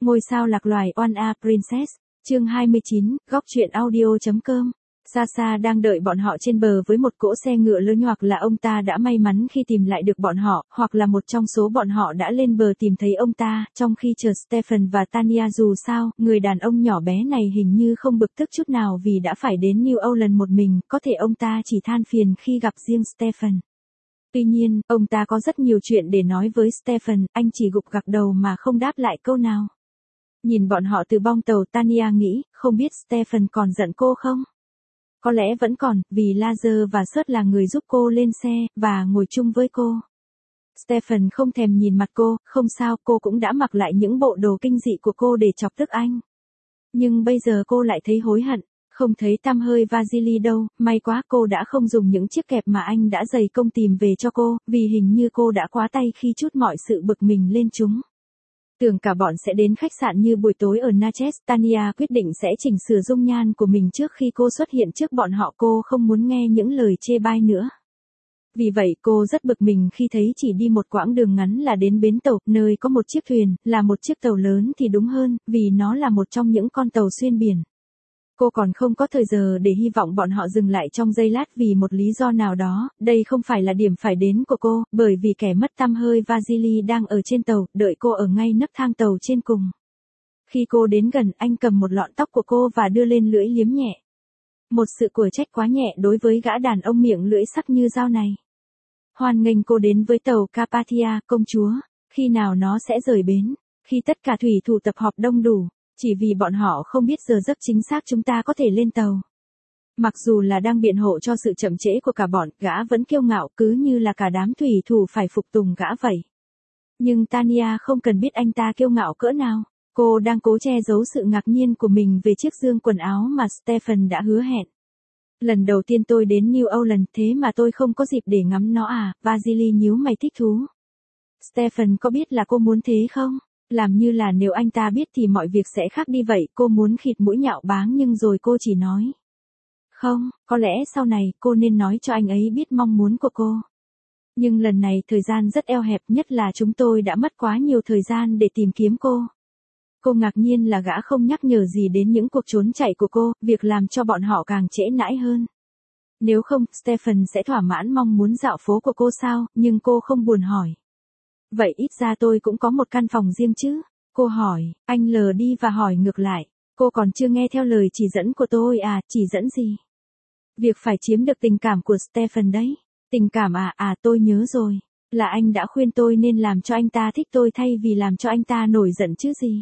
Ngôi sao lạc loài One A Princess, chương 29, góc truyện audio.com. Sasha đang đợi bọn họ trên bờ với một cỗ xe ngựa lớn, hoặc là ông ta đã may mắn khi tìm lại được bọn họ, hoặc là một trong số bọn họ đã lên bờ tìm thấy ông ta, trong khi chờ Stephen và Tanya. Dù sao, người đàn ông nhỏ bé này hình như không bực tức chút nào vì đã phải đến New Orleans một mình, có thể ông ta chỉ than phiền khi gặp riêng Stephen. Tuy nhiên, ông ta có rất nhiều chuyện để nói với Stephen, anh chỉ gục gặc đầu mà không đáp lại câu nào. Nhìn bọn họ từ bong tàu, Tanya nghĩ, không biết Stephen còn giận cô không? Có lẽ vẫn còn, vì Laser và Surt là người giúp cô lên xe, và ngồi chung với cô. Stephen không thèm nhìn mặt cô, không sao, cô cũng đã mặc lại những bộ đồ kinh dị của cô để chọc tức anh. Nhưng bây giờ cô lại thấy hối hận, không thấy tăm hơi Vasily đâu, may quá cô đã không dùng những chiếc kẹp mà anh đã dày công tìm về cho cô, vì hình như cô đã quá tay khi trút mọi sự bực mình lên chúng. Tưởng cả bọn sẽ đến khách sạn như buổi tối ở Natchez, Tanya quyết định sẽ chỉnh sửa dung nhan của mình trước khi cô xuất hiện trước bọn họ. Cô không muốn nghe những lời chê bai nữa. Vì vậy cô rất bực mình khi thấy chỉ đi một quãng đường ngắn là đến bến tàu, nơi có một chiếc thuyền, là một chiếc tàu lớn thì đúng hơn, vì nó là một trong những con tàu xuyên biển. Cô còn không có thời giờ để hy vọng bọn họ dừng lại trong giây lát vì một lý do nào đó. Đây không phải là điểm phải đến của cô, bởi vì kẻ mất tăm hơi Vasily đang ở trên tàu, đợi cô ở ngay nấc thang tàu trên cùng. Khi cô đến gần, anh cầm một lọn tóc của cô và đưa lên lưỡi liếm nhẹ. Một sự của trách quá nhẹ đối với gã đàn ông miệng lưỡi sắc như dao này. Hoan nghênh cô đến với tàu Carpathia, công chúa. Khi nào nó sẽ rời bến? Khi tất cả thủy thủ tập họp đông đủ. Chỉ vì bọn họ không biết giờ giấc chính xác chúng ta có thể lên tàu. Mặc dù là đang biện hộ cho sự chậm trễ của cả bọn, gã vẫn kiêu ngạo cứ như là cả đám thủy thủ phải phục tùng gã vậy. Nhưng Tanya không cần biết anh ta kiêu ngạo cỡ nào. Cô đang cố che giấu sự ngạc nhiên của mình về chiếc dương quần áo mà Stephen đã hứa hẹn. Lần đầu tiên tôi đến New Orleans, thế mà tôi không có dịp để ngắm nó à? Vasily nhíu mày thích thú. Stephen có biết là cô muốn thế không? Làm như là nếu anh ta biết thì mọi việc sẽ khác đi vậy. Cô muốn khịt mũi nhạo báng nhưng rồi cô chỉ nói. Không, có lẽ sau này cô nên nói cho anh ấy biết mong muốn của cô. Nhưng lần này thời gian rất eo hẹp, nhất là chúng tôi đã mất quá nhiều thời gian để tìm kiếm cô. Cô ngạc nhiên là gã không nhắc nhở gì đến những cuộc trốn chạy của cô, việc làm cho bọn họ càng trễ nải hơn. Nếu không, Stephen sẽ thỏa mãn mong muốn dạo phố của cô sao, nhưng cô không buồn hỏi. Vậy ít ra tôi cũng có một căn phòng riêng chứ? Cô hỏi, anh lờ đi và hỏi ngược lại. Cô còn chưa nghe theo lời chỉ dẫn của tôi à? Chỉ dẫn gì? Việc phải chiếm được tình cảm của Stephen đấy. Tình cảm à, tôi nhớ rồi. Là anh đã khuyên tôi nên làm cho anh ta thích tôi thay vì làm cho anh ta nổi giận chứ gì.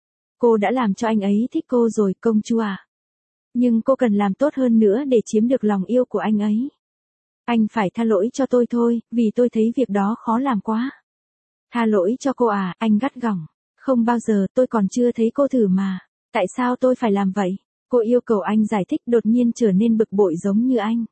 Cô đã làm cho anh ấy thích cô rồi, công chúa à. Nhưng cô cần làm tốt hơn nữa để chiếm được lòng yêu của anh ấy. Anh phải tha lỗi cho tôi thôi, vì tôi thấy việc đó khó làm quá. Tha lỗi cho cô à? Anh gắt gỏng. Không bao giờ, tôi còn chưa thấy cô thử mà. Tại sao tôi phải làm vậy? Cô yêu cầu anh giải thích, đột nhiên trở nên bực bội giống như anh.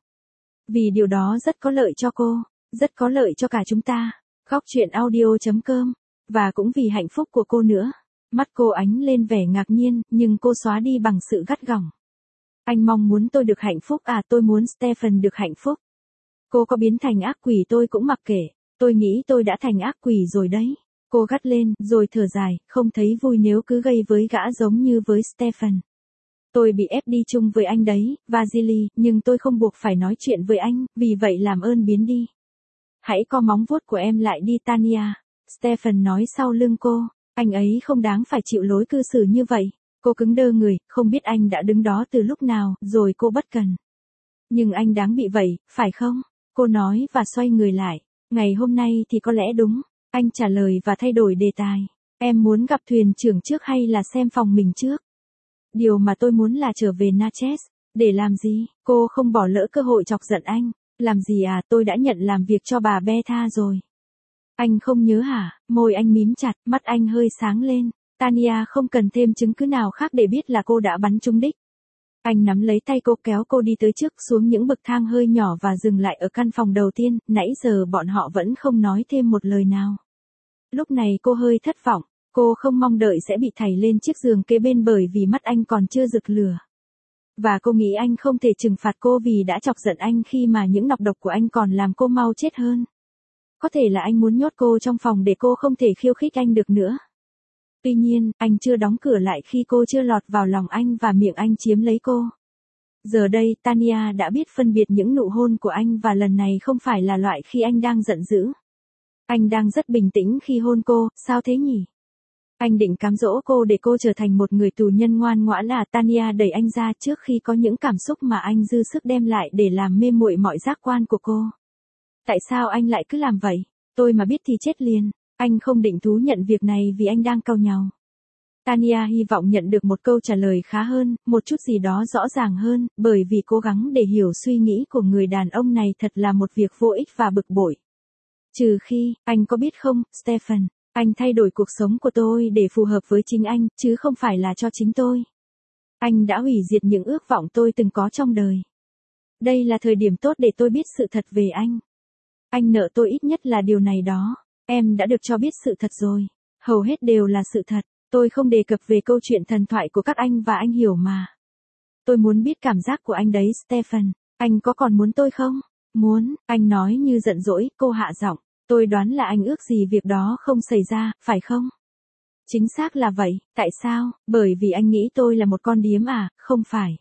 Vì điều đó rất có lợi cho cô, rất có lợi cho cả chúng ta. Góc truyện audio.com. Và cũng vì hạnh phúc của cô nữa. Mắt cô ánh lên vẻ ngạc nhiên, nhưng cô xóa đi bằng sự gắt gỏng. Anh mong muốn tôi được hạnh phúc à? Tôi muốn Stephen được hạnh phúc. Cô có biến thành ác quỷ tôi cũng mặc kệ. Tôi nghĩ tôi đã thành ác quỷ rồi đấy. Cô gắt lên, rồi thở dài, không thấy vui nếu cứ gây với gã giống như với Stephen. Tôi bị ép đi chung với anh đấy, Vasily, nhưng tôi không buộc phải nói chuyện với anh, vì vậy làm ơn biến đi. Hãy co móng vuốt của em lại đi Tanya. Stephen nói sau lưng cô, anh ấy không đáng phải chịu lối cư xử như vậy. Cô cứng đơ người, không biết anh đã đứng đó từ lúc nào, rồi cô bất cần. Nhưng anh đáng bị vậy, phải không? Cô nói và xoay người lại. Ngày hôm nay thì có lẽ đúng. Anh trả lời và thay đổi đề tài. Em muốn gặp thuyền trưởng trước hay là xem phòng mình trước? Điều mà tôi muốn là trở về Natchez. Để làm gì? Cô không bỏ lỡ cơ hội chọc giận anh. Làm gì à? Tôi đã nhận làm việc cho bà Betha rồi. Anh không nhớ hả? Môi anh mím chặt, mắt anh hơi sáng lên. Tanya không cần thêm chứng cứ nào khác để biết là cô đã bắn trúng đích. Anh nắm lấy tay cô, kéo cô đi tới trước, xuống những bậc thang hơi nhỏ và dừng lại ở căn phòng đầu tiên. Nãy giờ bọn họ vẫn không nói thêm một lời nào. Lúc này cô hơi thất vọng. Cô không mong đợi sẽ bị thảy lên chiếc giường kế bên bởi vì mắt anh còn chưa rực lửa. Và cô nghĩ anh không thể trừng phạt cô vì đã chọc giận anh khi mà những nọc độc của anh còn làm cô mau chết hơn. Có thể là anh muốn nhốt cô trong phòng để cô không thể khiêu khích anh được nữa. Tuy nhiên, anh chưa đóng cửa lại khi cô chưa lọt vào lòng anh và miệng anh chiếm lấy cô. Giờ đây, Tanya đã biết phân biệt những nụ hôn của anh và lần này không phải là loại khi anh đang giận dữ. Anh đang rất bình tĩnh khi hôn cô, sao thế nhỉ? Anh định cám dỗ cô để cô trở thành một người tù nhân ngoan ngoãn à? Tanya đẩy anh ra trước khi có những cảm xúc mà anh dư sức đem lại để làm mê muội mọi giác quan của cô. Tại sao anh lại cứ làm vậy? Tôi mà biết thì chết liền. Anh không định thú nhận việc này vì anh đang cau nhàu. Tanya hy vọng nhận được một câu trả lời khá hơn, một chút gì đó rõ ràng hơn, bởi vì cố gắng để hiểu suy nghĩ của người đàn ông này thật là một việc vô ích và bực bội. Trừ khi, anh có biết không, Stephen, anh thay đổi cuộc sống của tôi để phù hợp với chính anh, chứ không phải là cho chính tôi. Anh đã hủy diệt những ước vọng tôi từng có trong đời. Đây là thời điểm tốt để tôi biết sự thật về anh. Anh nợ tôi ít nhất là điều này đó. Em đã được cho biết sự thật rồi. Hầu hết đều là sự thật. Tôi không đề cập về câu chuyện thần thoại của các anh và anh hiểu mà. Tôi muốn biết cảm giác của anh đấy, Stephen. Anh có còn muốn tôi không? Muốn, anh nói như giận dỗi, cô hạ giọng. Tôi đoán là anh ước gì việc đó không xảy ra, phải không? Chính xác là vậy, tại sao? Bởi vì anh nghĩ tôi là một con điếm à, không phải.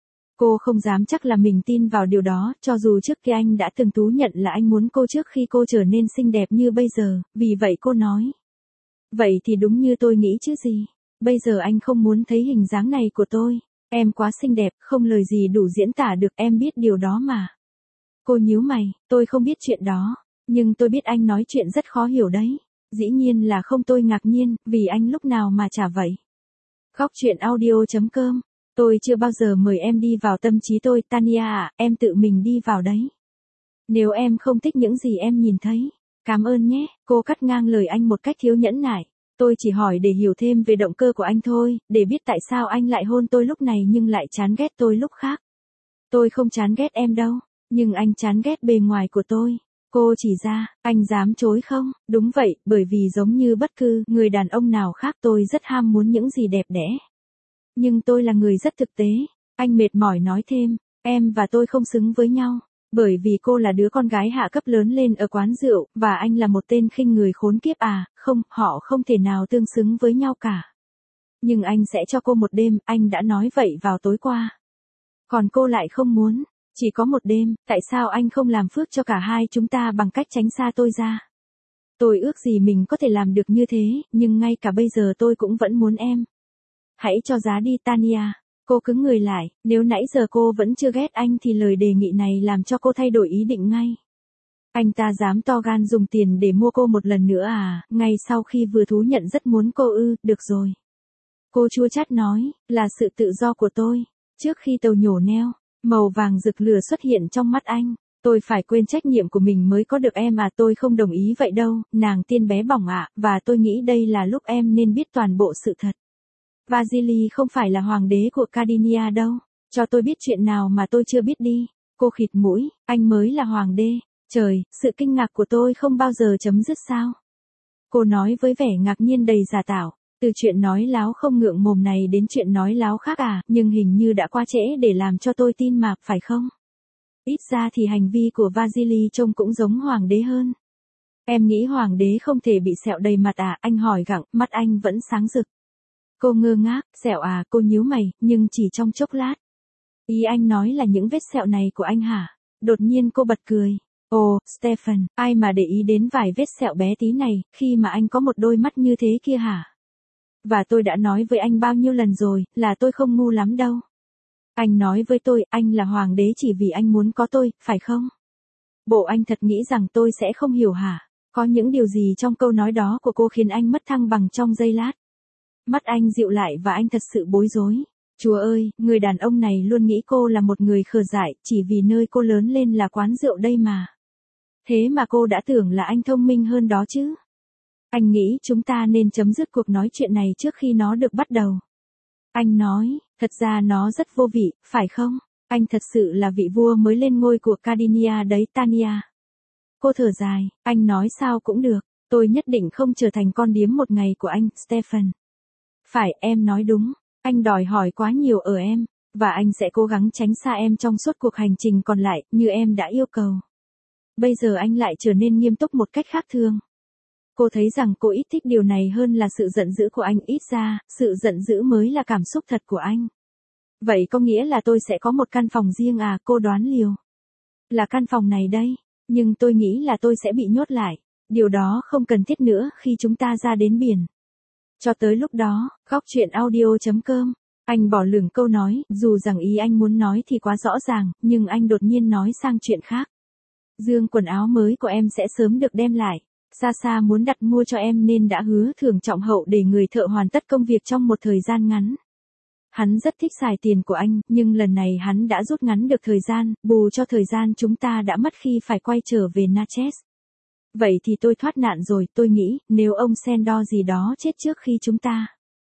Cô không dám chắc là mình tin vào điều đó, cho dù trước kia anh đã từng thú nhận là anh muốn cô trước khi cô trở nên xinh đẹp như bây giờ, vì vậy cô nói. Vậy thì đúng như tôi nghĩ chứ gì. Bây giờ anh không muốn thấy hình dáng này của tôi. Em quá xinh đẹp, không lời gì đủ diễn tả được, em biết điều đó mà. Cô nhíu mày, tôi không biết chuyện đó. Nhưng tôi biết anh nói chuyện rất khó hiểu đấy. Dĩ nhiên là không, tôi ngạc nhiên, vì anh lúc nào mà chả vậy. Góc truyện audio.com. Tôi chưa bao giờ mời em đi vào tâm trí tôi, Tanya à, em tự mình đi vào đấy. Nếu em không thích những gì em nhìn thấy, cảm ơn nhé, cô cắt ngang lời anh một cách thiếu nhẫn nại. Tôi chỉ hỏi để hiểu thêm về động cơ của anh thôi, để biết tại sao anh lại hôn tôi lúc này nhưng lại chán ghét tôi lúc khác. Tôi không chán ghét em đâu, nhưng anh chán ghét bề ngoài của tôi. Cô chỉ ra, anh dám chối không? Đúng vậy, bởi vì giống như bất cứ người đàn ông nào khác tôi rất ham muốn những gì đẹp đẽ. Nhưng tôi là người rất thực tế. Anh mệt mỏi nói thêm, em và tôi không xứng với nhau. Bởi vì cô là đứa con gái hạ cấp lớn lên ở quán rượu, và anh là một tên khinh người khốn kiếp à, không, họ không thể nào tương xứng với nhau cả. Nhưng anh sẽ cho cô một đêm, anh đã nói vậy vào tối qua. Còn cô lại không muốn, chỉ có một đêm, tại sao anh không làm phước cho cả hai chúng ta bằng cách tránh xa tôi ra? Tôi ước gì mình có thể làm được như thế, nhưng ngay cả bây giờ tôi cũng vẫn muốn em. Hãy cho giá đi Tanya. Cô cứng người lại, nếu nãy giờ cô vẫn chưa ghét anh thì lời đề nghị này làm cho cô thay đổi ý định ngay. Anh ta dám to gan dùng tiền để mua cô một lần nữa à, ngay sau khi vừa thú nhận rất muốn cô ư, được rồi. Cô chua chát nói, là sự tự do của tôi. Trước khi tàu nhổ neo, màu vàng rực lửa xuất hiện trong mắt anh. Tôi phải quên trách nhiệm của mình mới có được em à, tôi không đồng ý vậy đâu, nàng tiên bé bỏng ạ, và tôi nghĩ đây là lúc em nên biết toàn bộ sự thật. Vasily không phải là hoàng đế của Cardinia đâu. Cho tôi biết chuyện nào mà tôi chưa biết đi. Cô khịt mũi, anh mới là hoàng đế. Trời, sự kinh ngạc của tôi không bao giờ chấm dứt sao? Cô nói với vẻ ngạc nhiên đầy giả tạo. Từ chuyện nói láo không ngượng mồm này đến chuyện nói láo khác à, nhưng hình như đã quá trễ để làm cho tôi tin mà, phải không? Ít ra thì hành vi của Vasily trông cũng giống hoàng đế hơn. Em nghĩ hoàng đế không thể bị sẹo đầy mặt à, anh hỏi gặng, mắt anh vẫn sáng rực. Cô ngơ ngác, sẹo à, cô nhíu mày, nhưng chỉ trong chốc lát. Ý anh nói là những vết sẹo này của anh hả? Đột nhiên cô bật cười. Ồ, Stephen, ai mà để ý đến vài vết sẹo bé tí này, khi mà anh có một đôi mắt như thế kia hả? Và tôi đã nói với anh bao nhiêu lần rồi, là tôi không ngu lắm đâu. Anh nói với tôi, anh là hoàng đế chỉ vì anh muốn có tôi, phải không? Bộ anh thật nghĩ rằng tôi sẽ không hiểu hả? Có những điều gì trong câu nói đó của cô khiến anh mất thăng bằng trong giây lát? Mắt anh dịu lại và anh thật sự bối rối. Chúa ơi, người đàn ông này luôn nghĩ cô là một người khờ dại, chỉ vì nơi cô lớn lên là quán rượu đây mà. Thế mà cô đã tưởng là anh thông minh hơn đó chứ. Anh nghĩ chúng ta nên chấm dứt cuộc nói chuyện này trước khi nó được bắt đầu. Anh nói, thật ra nó rất vô vị, phải không? Anh thật sự là vị vua mới lên ngôi của Cardinia đấy Tanya. Cô thở dài, anh nói sao cũng được, tôi nhất định không trở thành con điếm một ngày của anh, Stephen. Phải, em nói đúng, anh đòi hỏi quá nhiều ở em, và anh sẽ cố gắng tránh xa em trong suốt cuộc hành trình còn lại, như em đã yêu cầu. Bây giờ anh lại trở nên nghiêm túc một cách khác thường. Cô thấy rằng cô ít thích điều này hơn là sự giận dữ của anh, ít ra, sự giận dữ mới là cảm xúc thật của anh. Vậy có nghĩa là tôi sẽ có một căn phòng riêng à, cô đoán liều. Là căn phòng này đây, nhưng tôi nghĩ là tôi sẽ bị nhốt lại. Điều đó không cần thiết nữa khi chúng ta ra đến biển. Cho tới lúc đó, góc chuyện audio.com. Anh bỏ lửng câu nói, dù rằng ý anh muốn nói thì quá rõ ràng, nhưng anh đột nhiên nói sang chuyện khác. Dương quần áo mới của em sẽ sớm được đem lại. Sasa muốn đặt mua cho em nên đã hứa thưởng trọng hậu để người thợ hoàn tất công việc trong một thời gian ngắn. Hắn rất thích xài tiền của anh, nhưng lần này hắn đã rút ngắn được thời gian, bù cho thời gian chúng ta đã mất khi phải quay trở về Natchez. Vậy thì tôi thoát nạn rồi, tôi nghĩ, nếu ông Sandor gì đó chết trước khi chúng ta.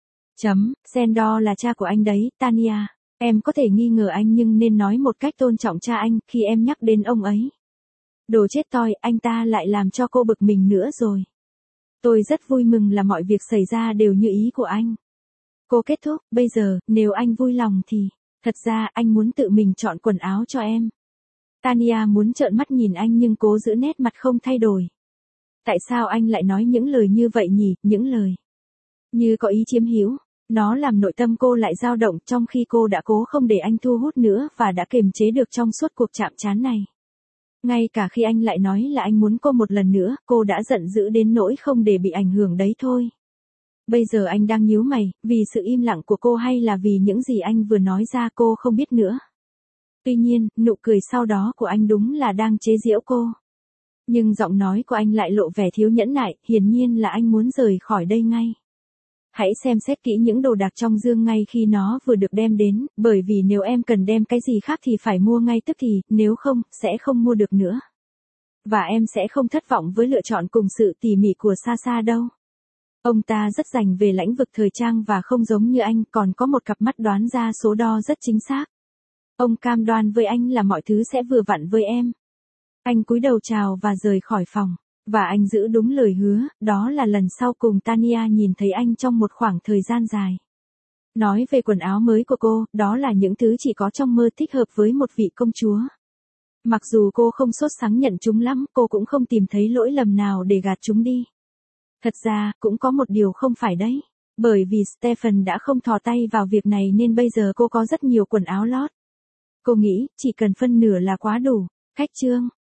Sandor là cha của anh đấy, Tania. Em có thể nghi ngờ anh nhưng nên nói một cách tôn trọng cha anh khi em nhắc đến ông ấy. Đồ chết toi, anh ta lại làm cho cô bực mình nữa rồi. Tôi rất vui mừng là mọi việc xảy ra đều như ý của anh. Cô kết thúc, bây giờ, nếu anh vui lòng thì, thật ra anh muốn tự mình chọn quần áo cho em. Tania muốn trợn mắt nhìn anh nhưng cố giữ nét mặt không thay đổi. Tại sao anh lại nói những lời như vậy nhỉ, những lời như có ý chiếm hữu. Nó làm nội tâm cô lại dao động trong khi cô đã cố không để anh thu hút nữa và đã kiềm chế được trong suốt cuộc chạm trán này. Ngay cả khi anh lại nói là anh muốn cô một lần nữa, cô đã giận dữ đến nỗi không để bị ảnh hưởng đấy thôi. Bây giờ anh đang nhíu mày, vì sự im lặng của cô hay là vì những gì anh vừa nói ra cô không biết nữa. Tuy nhiên, nụ cười sau đó của anh đúng là đang chế giễu cô. Nhưng giọng nói của anh lại lộ vẻ thiếu nhẫn nại, hiển nhiên là anh muốn rời khỏi đây ngay. Hãy xem xét kỹ những đồ đạc trong dương ngay khi nó vừa được đem đến, bởi vì nếu em cần đem cái gì khác thì phải mua ngay tức thì, nếu không, sẽ không mua được nữa. Và em sẽ không thất vọng với lựa chọn cùng sự tỉ mỉ của Sasa đâu. Ông ta rất rành về lĩnh vực thời trang và không giống như anh, còn có một cặp mắt đoán ra số đo rất chính xác. Ông cam đoan với anh là mọi thứ sẽ vừa vặn với em. Anh cúi đầu chào và rời khỏi phòng. Và anh giữ đúng lời hứa, đó là lần sau cùng Tania nhìn thấy anh trong một khoảng thời gian dài. Nói về quần áo mới của cô, đó là những thứ chỉ có trong mơ thích hợp với một vị công chúa. Mặc dù cô không sốt sắng nhận chúng lắm, cô cũng không tìm thấy lỗi lầm nào để gạt chúng đi. Thật ra, cũng có một điều không phải đấy. Bởi vì Stephen đã không thò tay vào việc này nên bây giờ cô có rất nhiều quần áo lót. Cô nghĩ, chỉ cần phân nửa là quá đủ. Khách trương.